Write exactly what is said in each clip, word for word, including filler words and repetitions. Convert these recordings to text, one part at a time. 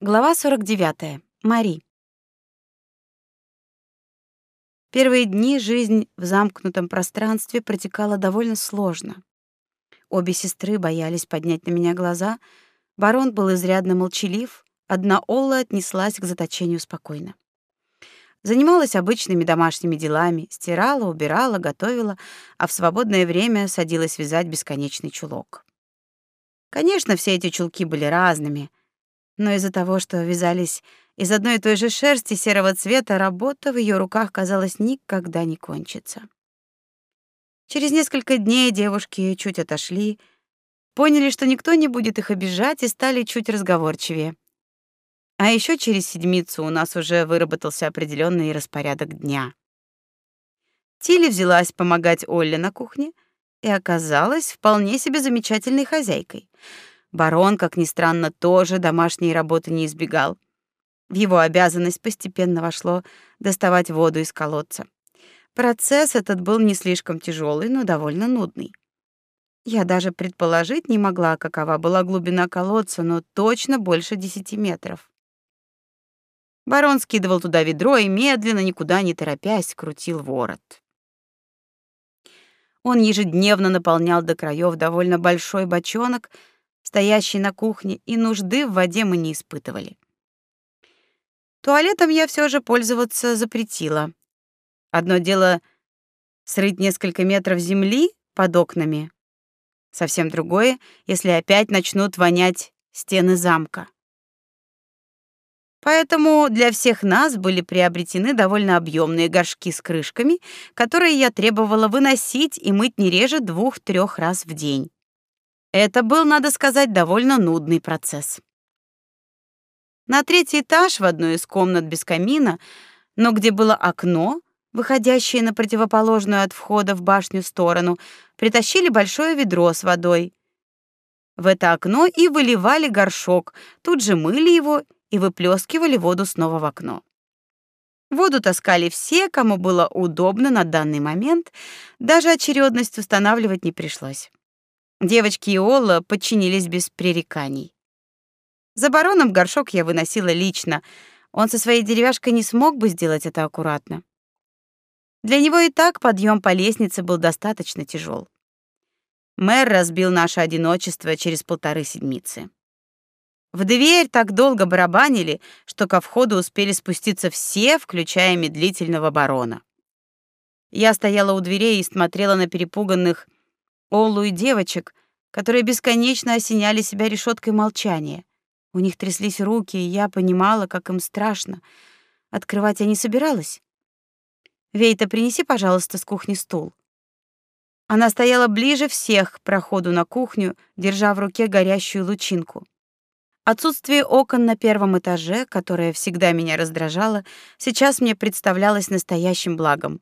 Глава сорок девятая. Мари. Первые дни жизнь в замкнутом пространстве протекала довольно сложно. Обе сестры боялись поднять на меня глаза. Барон был изрядно молчалив, одна Олла отнеслась к заточению спокойно. Занималась обычными домашними делами: стирала, убирала, готовила, а в свободное время садилась вязать бесконечный чулок. Конечно, все эти чулки были разными, но из-за того, что вязались из одной и той же шерсти серого цвета, работа в ее руках, казалось, никогда не кончится. Через несколько дней девушки чуть отошли, поняли, что никто не будет их обижать, и стали чуть разговорчивее. А еще через седмицу у нас уже выработался определенный распорядок дня. Тилли взялась помогать Олле на кухне и оказалась вполне себе замечательной хозяйкой. Барон, как ни странно, тоже домашней работы не избегал. В его обязанность постепенно вошло доставать воду из колодца. Процесс этот был не слишком тяжелый, но довольно нудный. Я даже предположить не могла, какова была глубина колодца, но точно больше десяти метров. Барон скидывал туда ведро и медленно, никуда не торопясь, крутил ворот. Он ежедневно наполнял до краев довольно большой бочонок, стоящий на кухне, и нужды в воде мы не испытывали. Туалетом я все же пользоваться запретила. Одно дело срыть несколько метров земли под окнами, совсем другое, если опять начнут вонять стены замка. Поэтому для всех нас были приобретены довольно объемные горшки с крышками, которые я требовала выносить и мыть не реже двух-трех раз в день. Это был, надо сказать, довольно нудный процесс. На третий этаж, в одной из комнат без камина, но где было окно, выходящее на противоположную от входа в башню сторону, притащили большое ведро с водой. В это окно и выливали горшок, тут же мыли его и выплескивали воду снова в окно. Воду таскали все, кому было удобно на данный момент, даже очередность устанавливать не пришлось. Девочки и Олла подчинились без пререканий. За бароном горшок я выносила лично. Он со своей деревяшкой не смог бы сделать это аккуратно. Для него и так подъем по лестнице был достаточно тяжел. Мэр разбил наше одиночество через полторы седмицы. В дверь так долго барабанили, что ко входу успели спуститься все, включая медлительного барона. Я стояла у дверей и смотрела на перепуганных Оллу и девочек, которые бесконечно осеняли себя решеткой молчания. У них тряслись руки, и я понимала, как им страшно. Открывать я не собиралась. «Вейта, принеси, пожалуйста, с кухни стул». Она стояла ближе всех к проходу на кухню, держа в руке горящую лучинку. Отсутствие окон на первом этаже, которое всегда меня раздражало, сейчас мне представлялось настоящим благом.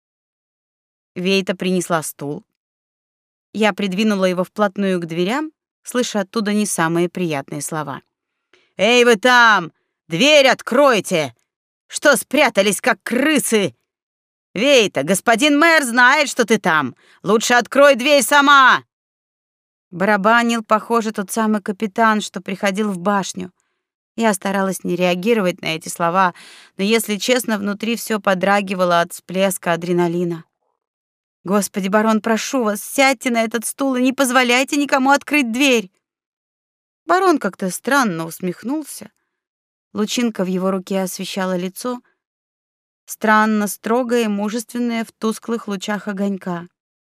Вейта принесла стул. Я придвинула его вплотную к дверям, слыша оттуда не самые приятные слова. «Эй, вы там! Дверь откройте! Что спрятались, как крысы? Вейта, господин мэр знает, что ты там! Лучше открой дверь сама!» Барабанил, похоже, тот самый капитан, что приходил в башню. Я старалась не реагировать на эти слова, но, если честно, внутри все подрагивало от всплеска адреналина. «Господи, барон, прошу вас, сядьте на этот стул и не позволяйте никому открыть дверь!» Барон как-то странно усмехнулся. Лучинка в его руке освещала лицо, странно строгое и мужественное в тусклых лучах огонька.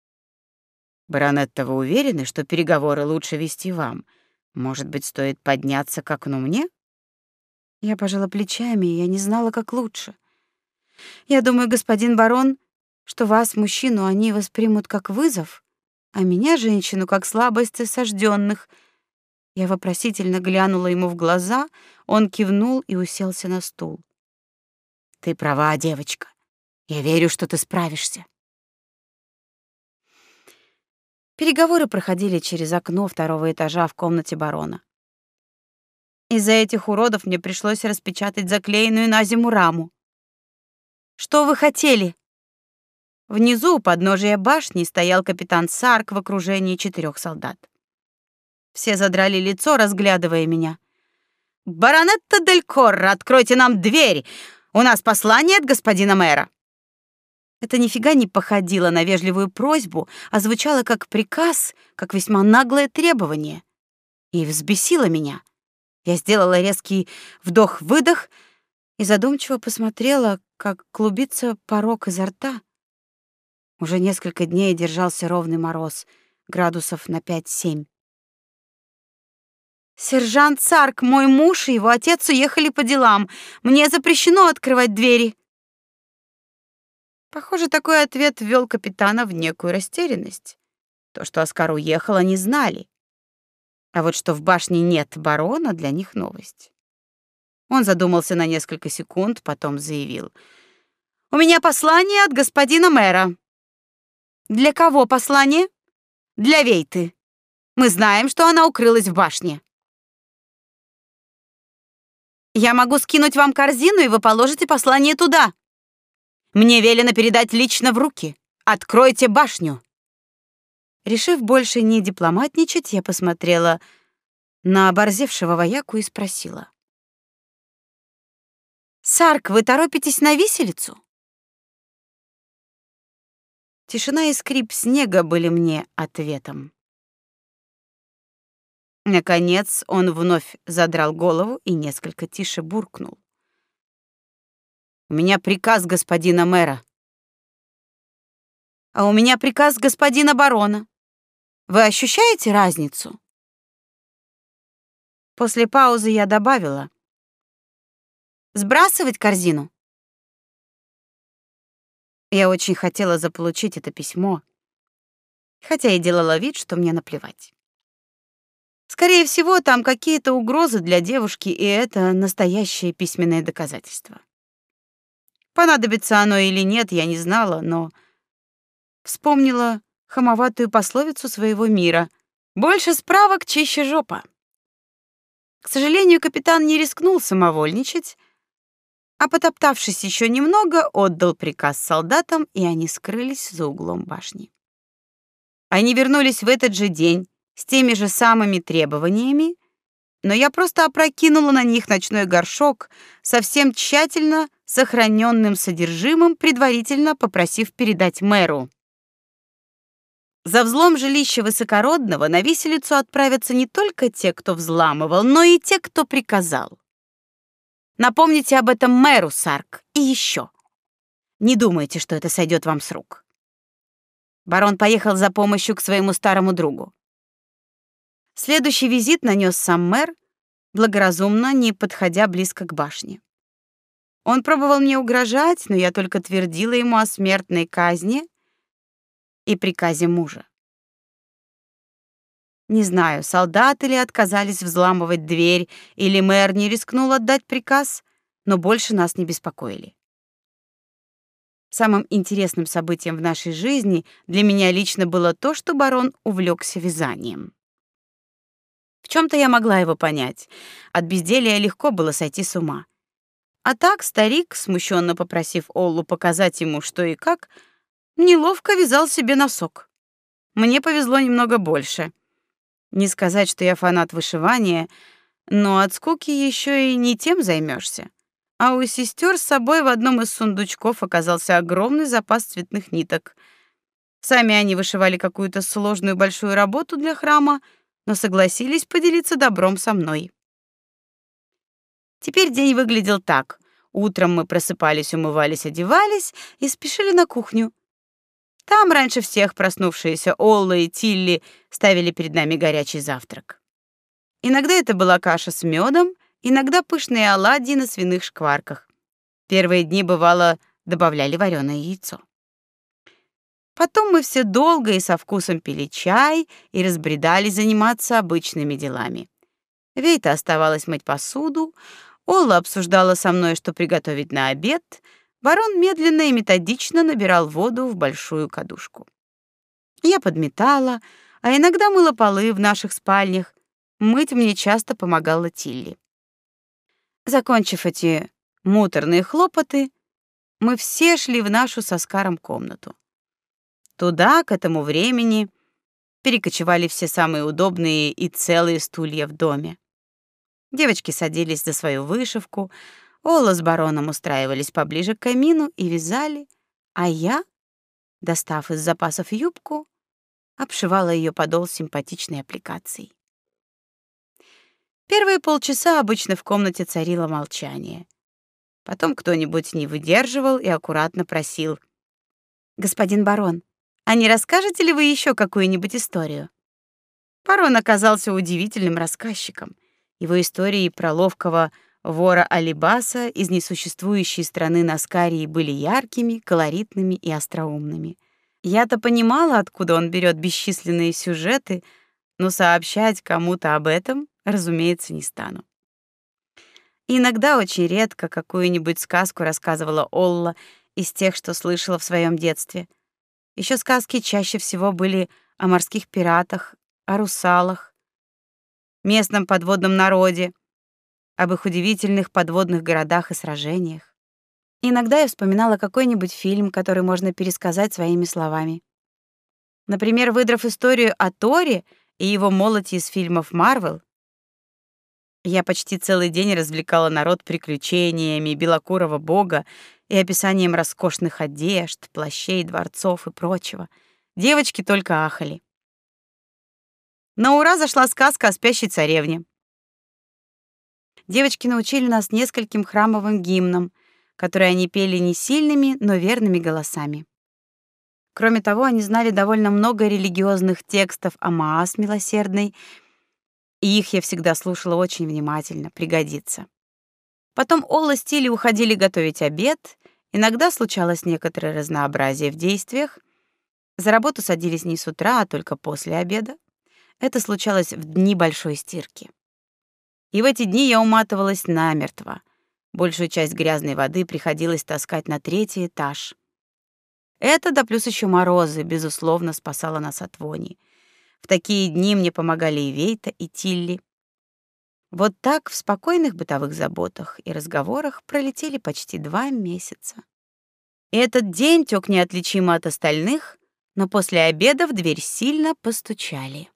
«Баронетта, вы уверены, что переговоры лучше вести вам? Может быть, стоит подняться к окну мне?» Я пожала плечами, и я не знала, как лучше. «Я думаю, господин барон, что вас, мужчину, они воспримут как вызов, а меня, женщину, как слабость осажденных». Я вопросительно глянула ему в глаза, он кивнул и уселся на стул. «Ты права, девочка. Я верю, что ты справишься». Переговоры проходили через окно второго этажа в комнате барона. Из-за этих уродов мне пришлось распечатать заклеенную на зиму раму. «Что вы хотели?» Внизу, у подножия башни, стоял капитан Сарк в окружении четырех солдат. Все задрали лицо, разглядывая меня. Баронетта дель Корро, откройте нам дверь! У нас послание от господина мэра!» Это нифига не походило на вежливую просьбу, а звучало как приказ, как весьма наглое требование. И взбесило меня. Я сделала резкий вдох-выдох и задумчиво посмотрела, как клубится порог изо рта. Уже несколько дней держался ровный мороз, градусов на пять-семь. «Сержант Сарк, мой муж и его отец уехали по делам. Мне запрещено открывать двери». Похоже, такой ответ ввел капитана в некую растерянность. То, что Оскар уехал, они знали. А вот что в башне нет барона, для них новость. Он задумался на несколько секунд, потом заявил: «У меня послание от господина мэра». «Для кого послание?» «Для Вейты. Мы знаем, что она укрылась в башне». «Я могу скинуть вам корзину, и вы положите послание туда. Мне велено передать лично в руки. Откройте башню». Решив больше не дипломатничать, я посмотрела на оборзевшего вояку и спросила: «Сарк, вы торопитесь на виселицу?» Тишина и скрип снега были мне ответом. Наконец он вновь задрал голову и несколько тише буркнул: «У меня приказ господина мэра». «А у меня приказ господина барона. Вы ощущаете разницу?» После паузы я добавила: «Сбрасывать корзину?» Я очень хотела заполучить это письмо, хотя и делала вид, что мне наплевать. Скорее всего, там какие-то угрозы для девушки, и это настоящее письменное доказательство. Понадобится оно или нет, я не знала, но вспомнила хамоватую пословицу своего мира: «Больше справок, чище жопа». К сожалению, капитан не рискнул самовольничать, а, потоптавшись еще немного, отдал приказ солдатам, и они скрылись за углом башни. Они вернулись в этот же день с теми же самыми требованиями, но я просто опрокинула на них ночной горшок со всем тщательно сохраненным содержимым, предварительно попросив передать мэру. За взлом жилища высокородного на виселицу отправятся не только те, кто взламывал, но и те, кто приказал. Напомните об этом мэру, Сарк, и еще. Не думайте, что это сойдет вам с рук. Барон поехал за помощью к своему старому другу. Следующий визит нанес сам мэр, благоразумно не подходя близко к башне. Он пробовал мне угрожать, но я только твердила ему о смертной казни и приказе мужа. Не знаю, солдаты ли отказались взламывать дверь, или мэр не рискнул отдать приказ, но больше нас не беспокоили. Самым интересным событием в нашей жизни для меня лично было то, что барон увлекся вязанием. В чем-то я могла его понять. От безделья легко было сойти с ума. А так старик, смущенно попросив Оллу показать ему, что и как, неловко вязал себе носок. Мне повезло немного больше. Не сказать, что я фанат вышивания, но от скуки еще и не тем займешься. А у сестер с собой в одном из сундучков оказался огромный запас цветных ниток. Сами они вышивали какую-то сложную большую работу для храма, но согласились поделиться добром со мной. Теперь день выглядел так. Утром мы просыпались, умывались, одевались и спешили на кухню. Там раньше всех проснувшиеся Олла и Тилли ставили перед нами горячий завтрак. Иногда это была каша с медом, иногда пышные оладьи на свиных шкварках. Первые дни, бывало, добавляли вареное яйцо. Потом мы все долго и со вкусом пили чай и разбредались заниматься обычными делами. Вейта оставалась мыть посуду, Олла обсуждала со мной, что приготовить на обед, барон медленно и методично набирал воду в большую кадушку. Я подметала, а иногда мыла полы в наших спальнях. Мыть мне часто помогала Тилли. Закончив эти муторные хлопоты, мы все шли в нашу со Оскаром комнату. Туда, к этому времени, перекочевали все самые удобные и целые стулья в доме. Девочки садились за свою вышивку, Ола с бароном устраивались поближе к камину и вязали, а я, достав из запасов юбку, обшивала ее подол симпатичной аппликацией. Первые полчаса обычно в комнате царило молчание. Потом кто-нибудь не выдерживал и аккуратно просил: «Господин барон, а не расскажете ли вы еще какую-нибудь историю?» Барон оказался удивительным рассказчиком. Его истории про ловкого вора Алибаса из несуществующей страны Наскарии были яркими, колоритными и остроумными. Я-то понимала, откуда он берет бесчисленные сюжеты, но сообщать кому-то об этом, разумеется, не стану. Иногда, очень редко, какую-нибудь сказку рассказывала Олла из тех, что слышала в своем детстве. Еще сказки чаще всего были о морских пиратах, о русалах, местном подводном народе, об их удивительных подводных городах и сражениях. Иногда я вспоминала какой-нибудь фильм, который можно пересказать своими словами. Например, выдрав историю о Торе и его молоте из фильмов Marvel, я почти целый день развлекала народ приключениями белокурого бога и описанием роскошных одежд, плащей, дворцов и прочего. Девочки только ахали. На ура зашла сказка о спящей царевне. Девочки научили нас нескольким храмовым гимнам, которые они пели не сильными, но верными голосами. Кроме того, они знали довольно много религиозных текстов о Маас милосердной, и их я всегда слушала очень внимательно, пригодится. Потом Олла с Тилли уходили готовить обед, иногда случалось некоторое разнообразие в действиях. За работу садились не с утра, а только после обеда. Это случалось в дни большой стирки. И в эти дни я уматывалась намертво. Большую часть грязной воды приходилось таскать на третий этаж. Это, да плюс еще морозы, безусловно, спасало нас от вони. В такие дни мне помогали и Вейта, и Тилли. Вот так в спокойных бытовых заботах и разговорах пролетели почти два месяца. И этот день тёк неотличимо от остальных, но после обеда в дверь сильно постучали.